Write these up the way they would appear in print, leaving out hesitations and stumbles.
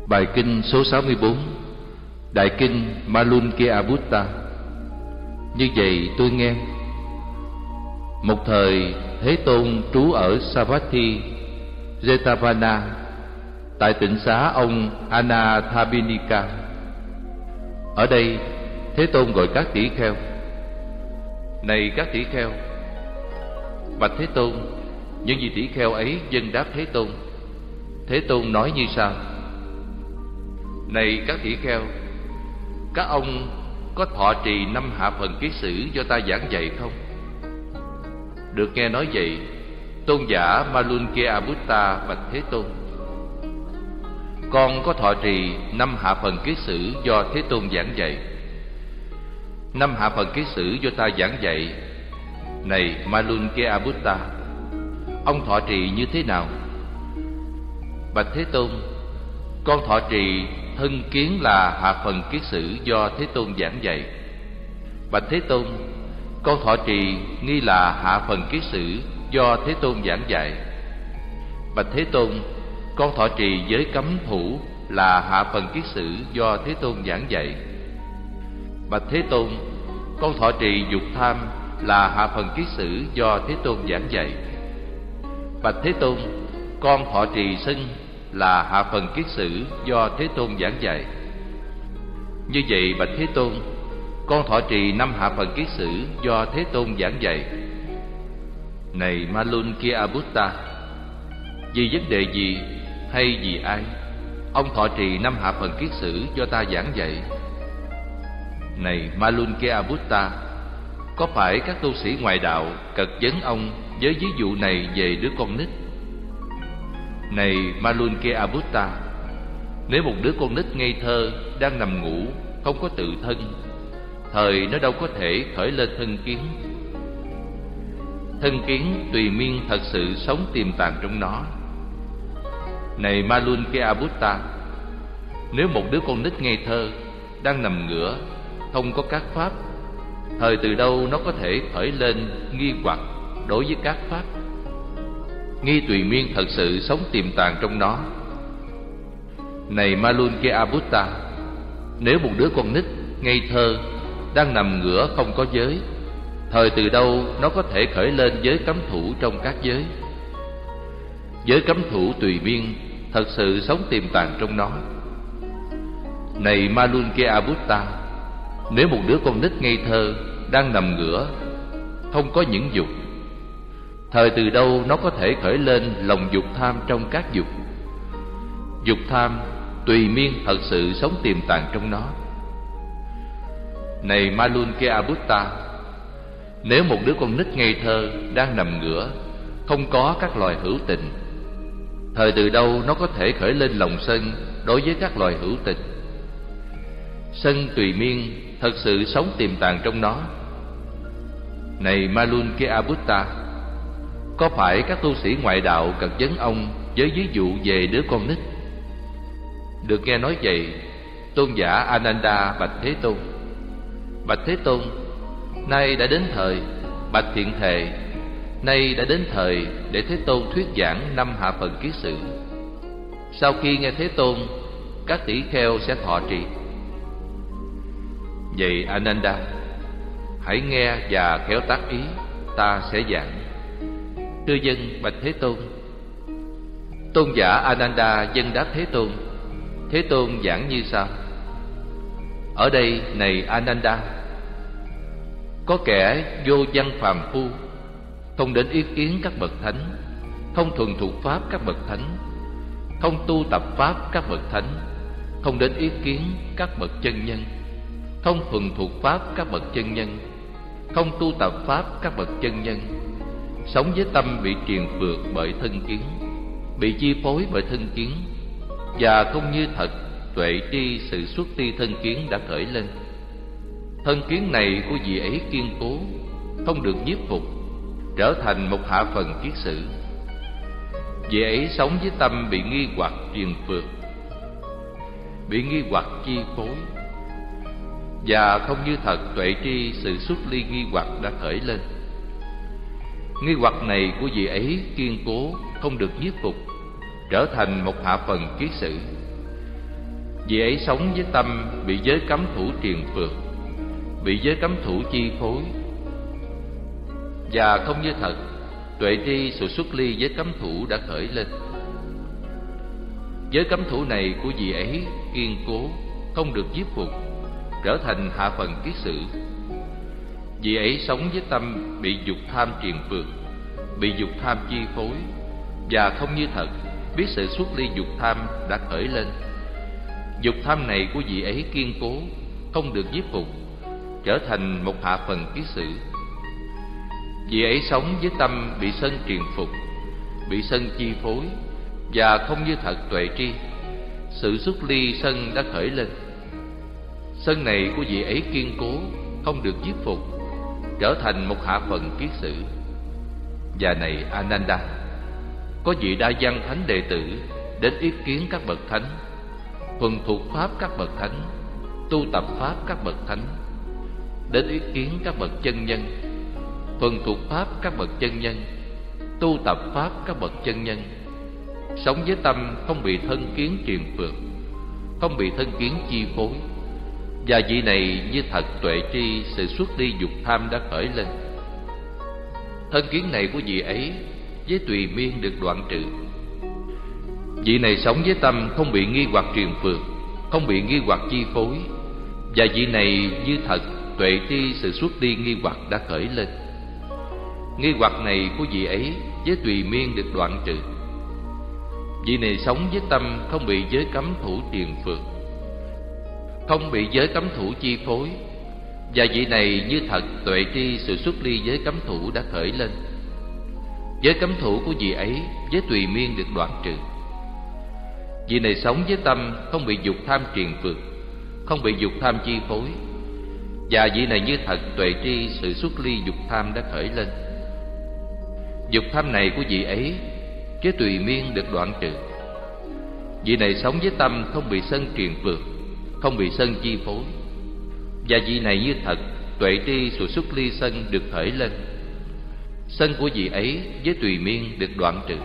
Bài kinh số 64, Đại kinh Malunkeabutta. Như vậy tôi nghe. Một thời Thế Tôn trú ở Savatthi, Jetavana, tại tịnh xá ông Anathapindika. Ở đây Thế Tôn gọi các tỷ kheo: Này các tỷ kheo! Bạch Thế Tôn, những vị tỷ kheo ấy vâng đáp Thế Tôn. Thế Tôn nói như sau: Này các tỷ kheo, các ông có thọ trì 5 hạ phần kiết sử do ta giảng dạy không? Được nghe nói vậy, tôn giả Malunkeabutta bạch Thế Tôn: Con có thọ trì 5 hạ phần kiết sử do Thế Tôn giảng dạy. 5 hạ phần kiết sử do ta giảng dạy. Này Malunkeabutta, ông thọ trì như thế nào? Bạch Thế Tôn, con thọ trì thân kiến là hạ phần kiết sử do Thế Tôn giảng dạy. Bạch Thế Tôn, con thọ trì nghi là hạ phần kiết sử do Thế Tôn giảng dạy. Bạch Thế Tôn, con thọ trì giới cấm thủ là hạ phần kiết sử do Thế Tôn giảng dạy. Bạch Thế Tôn, con thọ trì dục tham là hạ phần kiết sử do Thế Tôn giảng dạy. Bạch Thế Tôn, con thọ trì sân là hạ phần kiết sử do Thế Tôn giảng dạy. Như vậy bạch Thế Tôn, con thọ trì 5 hạ phần kiết sử do Thế Tôn giảng dạy. Này Malunkeabutta, vì vấn đề gì hay vì ai ông thọ trì 5 hạ phần kiết sử do ta giảng dạy? Này Malunkeabutta, có phải các tu sĩ ngoại đạo cật vấn ông với ví dụ này về đứa con nít? Này Malunkeabutta, nếu một đứa con nít ngây thơ đang nằm ngủ, không có tự thân, thời nó đâu có thể khởi lên thân kiến. Thân kiến tùy miên thật sự sống tiềm tàng trong nó. Này Malunkeabutta, nếu một đứa con nít ngây thơ đang nằm ngửa, không có các pháp, thời từ đâu nó có thể khởi lên nghi hoặc đối với các pháp? Nghi tùy miên thật sự sống tiềm tàng trong nó. Này Malunkeabutta, nếu một đứa con nít ngây thơ đang nằm ngửa không có giới, thời từ đâu nó có thể khởi lên giới cấm thủ trong các giới? Giới cấm thủ tùy miên thật sự sống tiềm tàng trong nó. Này Malunkeabutta, nếu một đứa con nít ngây thơ đang nằm ngửa, không có những dục, thời từ đâu nó có thể khởi lên lòng dục tham trong các dục? Dục tham tùy miên thật sự sống tiềm tàng trong nó. Này Malunkeabutta, nếu một đứa con nít ngây thơ đang nằm ngửa, không có các loài hữu tình, thời từ đâu nó có thể khởi lên lòng sân đối với các loài hữu tình? Sân tùy miên thật sự sống tiềm tàng trong nó. Này Malunkeabutta, có phải các tu sĩ ngoại đạo cật vấn ông với ví dụ về đứa con nít? Được nghe nói vậy, tôn giả Ananda bạch Thế Tôn: Bạch Thế Tôn, nay đã đến thời. Bạch Thiện Thệ, nay đã đến thời để Thế Tôn thuyết giảng 5 hạ phần kiết sử. Sau khi nghe Thế Tôn, các tỷ kheo sẽ thọ trì. Vậy Ananda, hãy nghe và khéo tác ý, ta sẽ giảng. Thưa dân bạch Thế Tôn. Tôn giả Ananda vâng đáp Thế Tôn. Thế Tôn giảng như sau: Ở đây này Ananda, có kẻ vô văn phàm phu, không đến ý kiến các bậc thánh, không thuần thuộc pháp các bậc thánh, không tu tập pháp các bậc thánh, không đến ý kiến các bậc chân nhân, không thuần thuộc pháp các bậc chân nhân, không tu tập pháp các bậc chân nhân, sống với tâm bị triền phược bởi thân kiến, bị chi phối bởi thân kiến, và không như thật tuệ tri sự xuất ti thân kiến đã khởi lên. Thân kiến này của vị ấy kiên cố, không được nhiếp phục, trở thành một hạ phần kiết sử. Vị ấy sống với tâm bị nghi hoặc triền phược, bị nghi hoặc chi phối, và không như thật tuệ tri sự xuất ly nghi hoặc đã khởi lên. Nghi hoặc này của vị ấy kiên cố, không được nhiếp phục, trở thành một hạ phần kiết sử. Vị ấy sống với tâm bị giới cấm thủ triền phược, bị giới cấm thủ chi phối, và không như thật tuệ tri sự xuất ly giới cấm thủ đã khởi lên. Giới cấm thủ này của vị ấy kiên cố, không được nhiếp phục, trở thành hạ phần kiết sử. Vị ấy sống với tâm bị dục tham triền phược, bị dục tham chi phối, và không như thật biết sự xuất ly dục tham đã khởi lên. Dục tham này của vị ấy kiên cố, không được nhiếp phục, trở thành một hạ phần kiết sử. Vị ấy sống với tâm bị sân triền phục, bị sân chi phối, và không như thật tuệ tri sự xuất ly sân đã khởi lên. Sân này của vị ấy kiên cố, không được nhiếp phục, trở thành một hạ phần kiết sử. Và này Ananda, có vị đa văn thánh đệ tử đến ý kiến các bậc thánh, thuần thuộc pháp các bậc thánh, tu tập pháp các bậc thánh, đến ý kiến các bậc chân nhân, thuần thuộc pháp các bậc chân nhân, tu tập pháp các bậc chân nhân, sống với tâm không bị thân kiến triền phược, không bị thân kiến chi phối. Và vị này như thật tuệ tri sự xuất ly dục tham đã khởi lên. Thân kiến này của vị ấy với tùy miên được đoạn trừ. Vị này sống với tâm không bị nghi hoặc triền phược, không bị nghi hoặc chi phối. Và vị này như thật tuệ tri sự xuất ly nghi hoặc đã khởi lên. Nghi hoặc này của vị ấy với tùy miên được đoạn trừ. Vị này sống với tâm không bị giới cấm thủ triền phược, không bị giới cấm thủ chi phối. Và vị này như thật tuệ tri sự xuất ly giới cấm thủ đã khởi lên. Giới cấm thủ của vị ấy với tùy miên được đoạn trừ. Vị này sống với tâm không bị dục tham triền phược, không bị dục tham chi phối. Và vị này như thật tuệ tri sự xuất ly dục tham đã khởi lên. Dục tham này của vị ấy với tùy miên được đoạn trừ. Vị này sống với tâm không bị sân triền phược, không bị sân chi phối. Và vị này như thật tuệ tri sự xuất ly sân được khởi lên. Sân của vị ấy với tùy miên được đoạn trừ.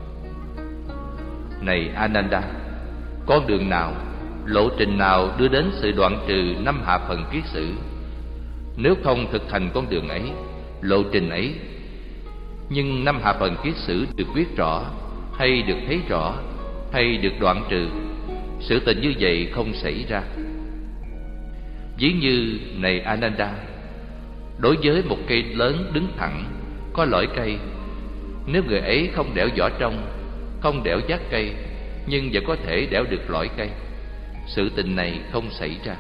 Này Ananda, con đường nào, lộ trình nào đưa đến sự đoạn trừ năm hạ phần kiết sử? Nếu không thực hành con đường ấy, lộ trình ấy, nhưng năm hạ phần kiết sử được biết rõ, hay được thấy rõ, hay được đoạn trừ, sự tình như vậy không xảy ra. Ví như này Ananda, đối với một cây lớn đứng thẳng, có lõi cây, nếu người ấy không đẽo vỏ trong, không đẽo giác cây, nhưng vẫn có thể đẽo được lõi cây, sự tình này không xảy ra.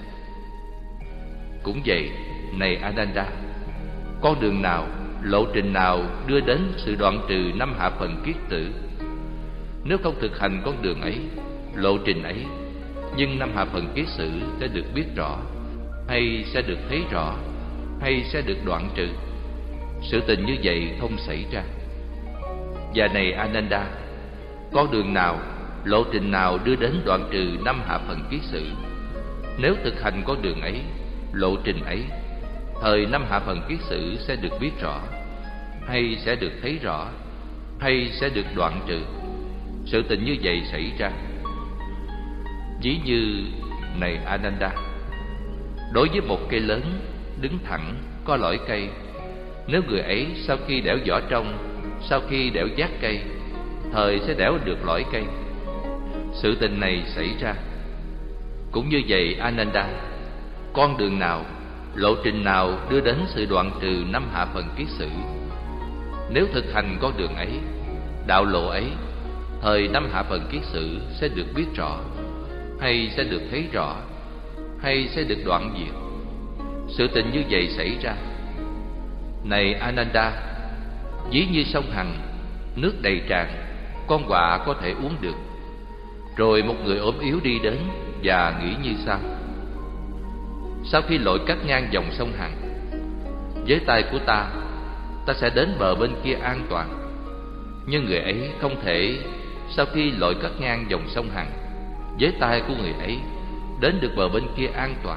Cũng vậy, này Ananda, con đường nào, lộ trình nào đưa đến sự đoạn trừ năm hạ phần kiết sử? Nếu không thực hành con đường ấy, lộ trình ấy, nhưng năm hạ phần kiết sử sẽ được biết rõ, hay sẽ được thấy rõ, hay sẽ được đoạn trừ, sự tình như vậy không xảy ra. Và này Ananda, con đường nào, lộ trình nào đưa đến đoạn trừ năm hạ phần kiết sử? Nếu thực hành con đường ấy, lộ trình ấy, thời năm hạ phần kiết sử sẽ được biết rõ, hay sẽ được thấy rõ, hay sẽ được đoạn trừ, sự tình như vậy xảy ra. Ví như này Ananda, đối với một cây lớn đứng thẳng, có lõi cây, nếu người ấy sau khi đẽo vỏ trong, sau khi đẽo giác cây, thời sẽ đẽo được lõi cây, sự tình này xảy ra. Cũng như vậy Ananda, con đường nào, lộ trình nào đưa đến sự đoạn trừ năm hạ phần kiết sử? Nếu thực hành con đường ấy, đạo lộ ấy, thời năm hạ phần kiết sử sẽ được biết rõ, hay sẽ được thấy rõ, hay sẽ được đoạn diệt, sự tình như vậy xảy ra. Này Ananda, ví như sông Hằng, nước đầy tràn, con quạ có thể uống được. Rồi một người ốm yếu đi đến và nghĩ như sau: sau khi lội cắt ngang dòng sông Hằng, với tay của ta sẽ đến bờ bên kia an toàn. Nhưng người ấy không thể sau khi lội cắt ngang dòng sông Hằng, với tay của người ấy đến được bờ bên kia an toàn.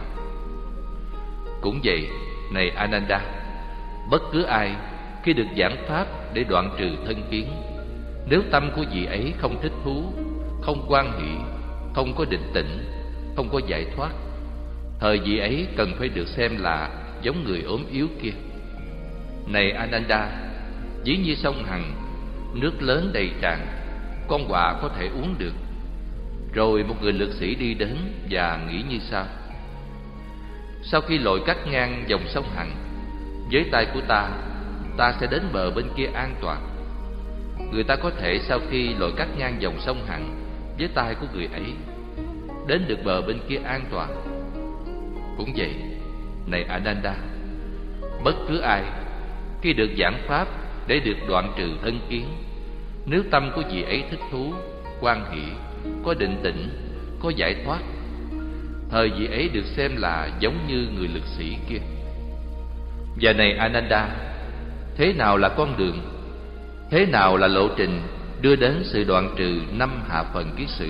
Cũng vậy, này Ananda, bất cứ ai khi được giảng pháp để đoạn trừ thân kiến, nếu tâm của vị ấy không thích thú, không hoan hỷ, không có định tĩnh, không có giải thoát. Thời vị ấy cần phải được xem là giống người ốm yếu kia. Này Ananda, ví như sông Hằng, nước lớn đầy tràn, con quạ có thể uống được. Rồi một người lực sĩ đi đến và nghĩ như sau: sau khi lội cắt ngang dòng sông Hằng, với tay của ta sẽ đến bờ bên kia an toàn. Người ta có thể sau khi lội cắt ngang dòng sông Hằng với tay của người ấy, đến được bờ bên kia an toàn. Cũng vậy, này Ananda, bất cứ ai khi được giảng pháp để được đoạn trừ thân kiến, nếu tâm của vị ấy thích thú, hoan hỷ, có định tĩnh, có giải thoát, thời vị ấy được xem là giống như người lực sĩ kia. Và này Ananda, thế nào là con đường, thế nào là lộ trình đưa đến sự đoạn trừ 5 hạ phần kiết sử?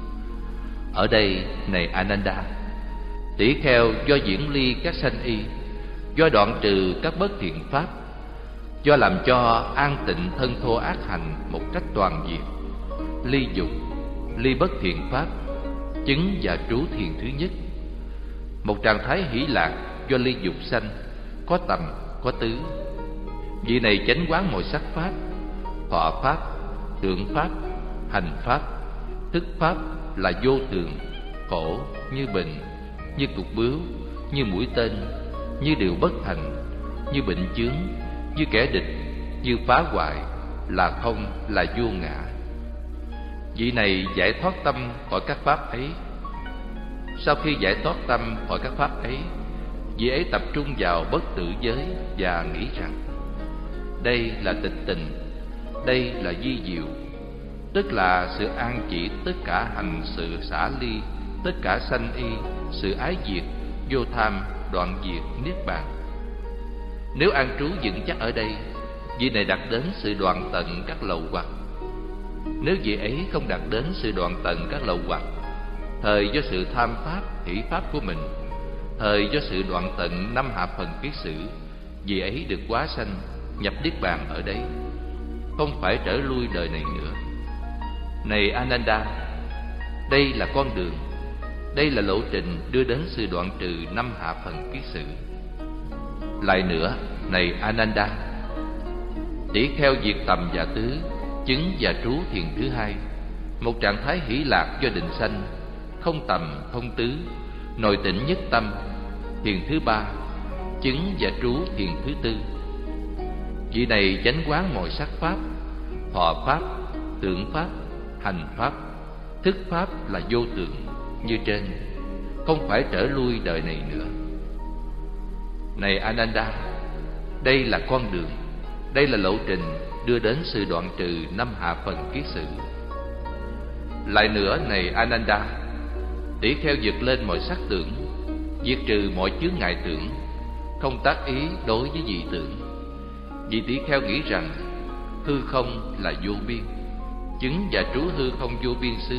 Ở đây, này Ananda, tỷ kheo do diễn ly các sanh y, do đoạn trừ các bất thiện pháp, do làm cho an tịnh thân thô ác hành một cách toàn diện, ly dục, ly bất thiện pháp, chứng và trú thiền thứ nhất. Một trạng thái hỷ lạc do ly dục sanh, có tầm, có tứ. Vị này chánh quán mọi sắc pháp, thọ pháp, tưởng pháp, hành pháp, thức pháp là vô thường, khổ, như bệnh, như cục bướu, như mũi tên, như điều bất thành, như bệnh chướng, như kẻ địch, như phá hoại, là không, là vô ngã. Vị này giải thoát tâm khỏi các pháp ấy. Sau khi giải thoát tâm khỏi các pháp ấy, vị ấy tập trung vào bất tử giới và nghĩ rằng đây là tịch tình, đây là di diệu, tức là sự an chỉ tất cả hành sự xả ly, tất cả sanh y, sự ái diệt, vô tham, đoạn diệt, niết bàn. Nếu an trú vững chắc ở đây, vị này đạt đến sự đoạn tận các lậu hoặc. Nếu vị ấy không đạt đến sự đoạn tận các lậu hoặc, thời do sự tham pháp, hỷ pháp của mình, thời do sự đoạn tận 5 hạ phần kiết sử, vị ấy được hóa sanh, nhập niết bàn ở đây, không phải trở lui đời này nữa. Này Ananda, đây là con đường, đây là lộ trình đưa đến sự đoạn trừ 5 hạ phần kiết sử. Lại nữa, này Ananda, tỷ kheo diệt tầm và tứ, chứng và trú thiền thứ hai, một trạng thái hỷ lạc do định sanh, không tầm, không tứ, nội tĩnh nhất tâm, thiền thứ ba, chứng và trú thiền thứ tư. Vị này chánh quán mọi sắc pháp, thọ pháp, tưởng pháp, hành pháp, thức pháp là vô tượng như trên, không phải trở lui đời này nữa. Này Ananda, đây là con đường, đây là lộ trình đưa đến sự đoạn trừ 5 hạ phần kiết sử. Lại nữa, này Ananda, tỷ kheo vượt lên mọi sắc tưởng, diệt trừ mọi chướng ngại tưởng, không tác ý đối với dị tưởng. Vị tỷ kheo nghĩ rằng hư không là vô biên, chứng và trú hư không vô biên xứ.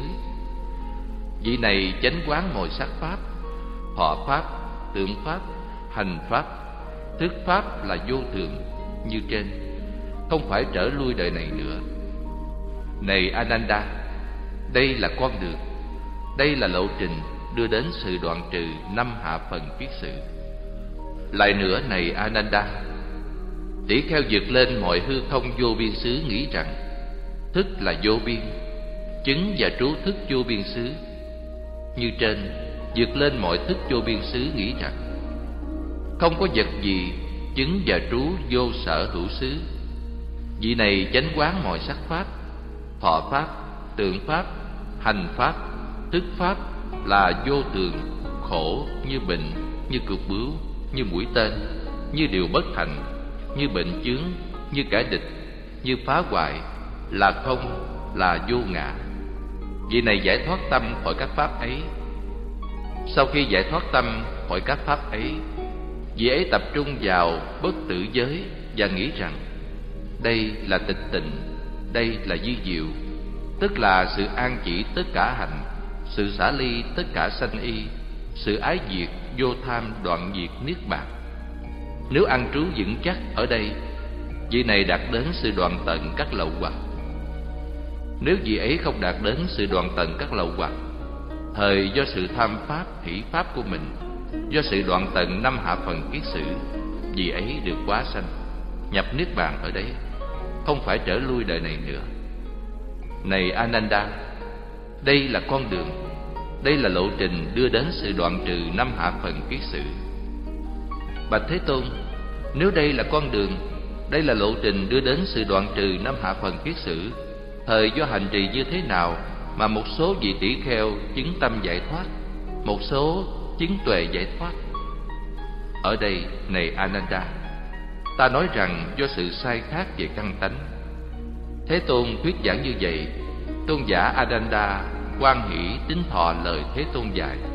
Vị này chánh quán mọi sắc pháp, thọ pháp, tưởng pháp, hành pháp, thức pháp là vô thường như trên, không phải trở lui đời này nữa. Này Ananda, đây là con đường, đây là lộ trình đưa đến sự đoạn trừ 5 hạ phần kiết sử. Lại nữa, này Ananda, tỷ kheo vượt lên mọi hư không vô biên xứ nghĩ rằng thức là vô biên, chứng và trú thức vô biên xứ. Như trên, vượt lên mọi thức vô biên xứ nghĩ rằng không có vật gì chứng và trú vô sở hữu xứ. Vị này chánh quán mọi sắc pháp, thọ pháp, tưởng pháp, hành pháp, thức pháp là vô thường, khổ, như bệnh, như cục bướu, như mũi tên, như điều bất thành, như bệnh chướng, như kẻ địch, như phá hoại, là không, là vô ngã. Vị này giải thoát tâm khỏi các pháp ấy. Sau khi giải thoát tâm khỏi các pháp ấy, vị ấy tập trung vào bất tử giới và nghĩ rằng đây là tịch tịnh, đây là di diệu, tức là sự an chỉ tất cả hành, sự xả ly tất cả sanh y, sự ái diệt, vô tham, đoạn diệt, niết bàn. Nếu ăn trú vững chắc ở đây, vị này đạt đến sự đoạn tận các lậu hoặc. Nếu vị ấy không đạt đến sự đoạn tận các lậu hoặc, Thời do sự tham pháp, hỷ pháp của mình, do sự đoạn tận năm hạ phần kiết sử, vì ấy được quá sanh, nhập niết bàn ở đấy, không phải trở lui đời này nữa. Này Ananda, đây là con đường, đây là lộ trình đưa đến sự đoạn trừ năm hạ phần kiết sử. Bạch Thế Tôn, nếu đây là con đường, đây là lộ trình đưa đến sự đoạn trừ năm hạ phần kiết sử, thời do hành trì như thế nào mà một số vị tỷ kheo chứng tâm giải thoát, một số chứng tuệ giải thoát? Ở đây, này Ananda, ta nói rằng do sự sai khác về căn tánh. Thế Tôn thuyết giảng như vậy, tôn giả Ananda hoan hỷ tín thọ lời Thế Tôn dạy.